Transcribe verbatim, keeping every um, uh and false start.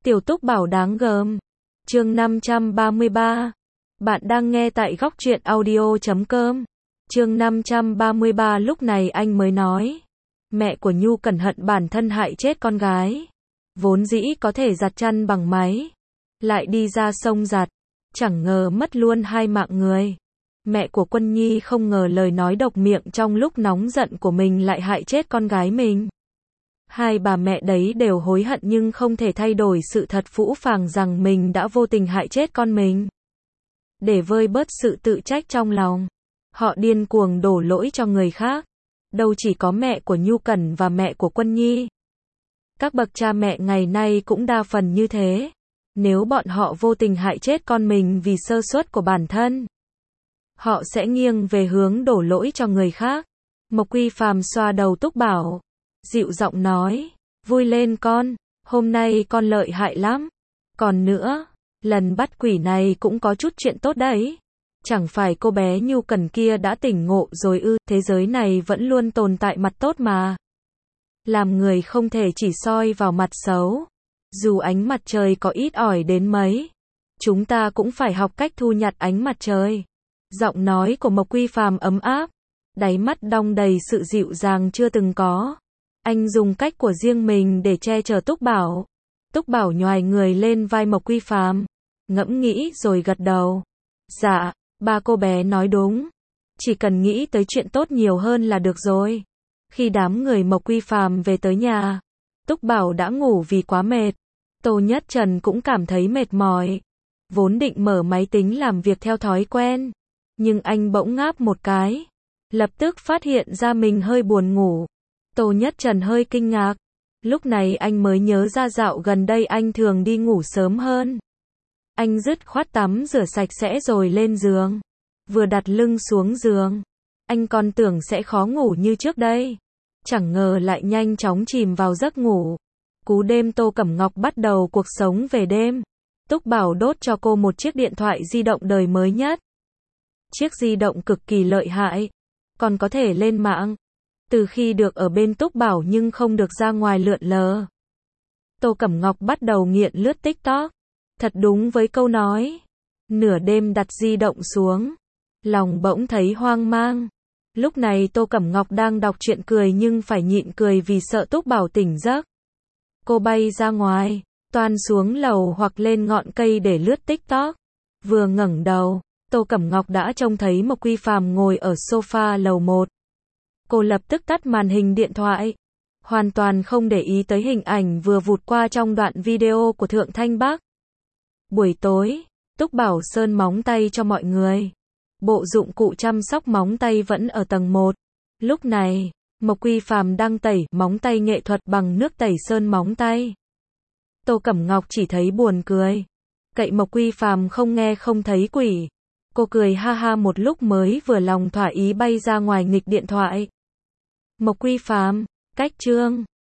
Tiểu Túc Bảo đáng gờm. Chương năm trăm ba mươi ba. Bạn đang nghe tại góc truyện audio chấm com. Chương năm trăm ba mươi ba. Lúc này anh mới nói. Mẹ của Nhu cẩn hận bản thân hại chết con gái. Vốn dĩ có thể giặt chăn bằng máy. Lại đi ra sông giặt. Chẳng ngờ mất luôn hai mạng người. Mẹ của Quân Nhi không ngờ lời nói độc miệng trong lúc nóng giận của mình lại hại chết con gái mình. Hai bà mẹ đấy đều hối hận nhưng không thể thay đổi sự thật phũ phàng rằng mình đã vô tình hại chết con mình. Để vơi bớt sự tự trách trong lòng, họ điên cuồng đổ lỗi cho người khác. Đâu chỉ có mẹ của Nhu Cẩn và mẹ của Quân Nhi. Các bậc cha mẹ ngày nay cũng đa phần như thế. Nếu bọn họ vô tình hại chết con mình vì sơ suất của bản thân, họ sẽ nghiêng về hướng đổ lỗi cho người khác. Mộc Quy Phàm xoa đầu Túc Bảo, dịu giọng nói, vui lên con, hôm nay con lợi hại lắm. Còn nữa, lần bắt quỷ này cũng có chút chuyện tốt đấy. Chẳng phải cô bé Nhu Cẩn kia đã tỉnh ngộ rồi ư, thế giới này vẫn luôn tồn tại mặt tốt mà. Làm người không thể chỉ soi vào mặt xấu. Dù ánh mặt trời có ít ỏi đến mấy, chúng ta cũng phải học cách thu nhặt ánh mặt trời. Giọng nói của Mộc Quy Phàm ấm áp, đáy mắt đong đầy sự dịu dàng chưa từng có. Anh dùng cách của riêng mình để che chở Túc Bảo. Túc Bảo nhoài người lên vai Mộc Quy Phàm, ngẫm nghĩ rồi gật đầu. Dạ, ba cô bé nói đúng. Chỉ cần nghĩ tới chuyện tốt nhiều hơn là được rồi. Khi đám người Mộc Quy Phàm về tới nhà, Túc Bảo đã ngủ vì quá mệt. Tô Nhất Trần cũng cảm thấy mệt mỏi. Vốn định mở máy tính làm việc theo thói quen, nhưng anh bỗng ngáp một cái. Lập tức phát hiện ra mình hơi buồn ngủ. Tô Nhất Trần hơi kinh ngạc. Lúc này anh mới nhớ ra dạo gần đây anh thường đi ngủ sớm hơn. Anh dứt khoát tắm rửa sạch sẽ rồi lên giường. Vừa đặt lưng xuống giường, anh còn tưởng sẽ khó ngủ như trước đây. Chẳng ngờ lại nhanh chóng chìm vào giấc ngủ. Cú đêm Tô Cẩm Ngọc bắt đầu cuộc sống về đêm. Túc Bảo đốt cho cô một chiếc điện thoại di động đời mới nhất. Chiếc di động cực kỳ lợi hại, còn có thể lên mạng. Từ khi được ở bên Túc Bảo nhưng không được ra ngoài lượn lờ, Tô Cẩm Ngọc bắt đầu nghiện lướt TikTok. Thật đúng với câu nói, nửa đêm đặt di động xuống, lòng bỗng thấy hoang mang. Lúc này Tô Cẩm Ngọc đang đọc truyện cười nhưng phải nhịn cười vì sợ Túc Bảo tỉnh giấc. Cô bay ra ngoài, toan xuống lầu hoặc lên ngọn cây để lướt TikTok. Vừa ngẩng đầu, Tô Cẩm Ngọc đã trông thấy Mộc Quy Phàm ngồi ở sofa lầu một. Cô lập tức tắt màn hình điện thoại, hoàn toàn không để ý tới hình ảnh vừa vụt qua trong đoạn video của Thượng Thanh Bắc. Buổi tối, Túc Bảo sơn móng tay cho mọi người. Bộ dụng cụ chăm sóc móng tay vẫn ở tầng một. Lúc này, Mộc Quy Phàm đang tẩy móng tay nghệ thuật bằng nước tẩy sơn móng tay. Tô Cẩm Ngọc chỉ thấy buồn cười. Cậy Mộc Quy Phàm không nghe không thấy quỷ. Cô cười ha ha một lúc mới vừa lòng thỏa ý bay ra ngoài nghịch điện thoại. Mộc Quy Phàm, cách chương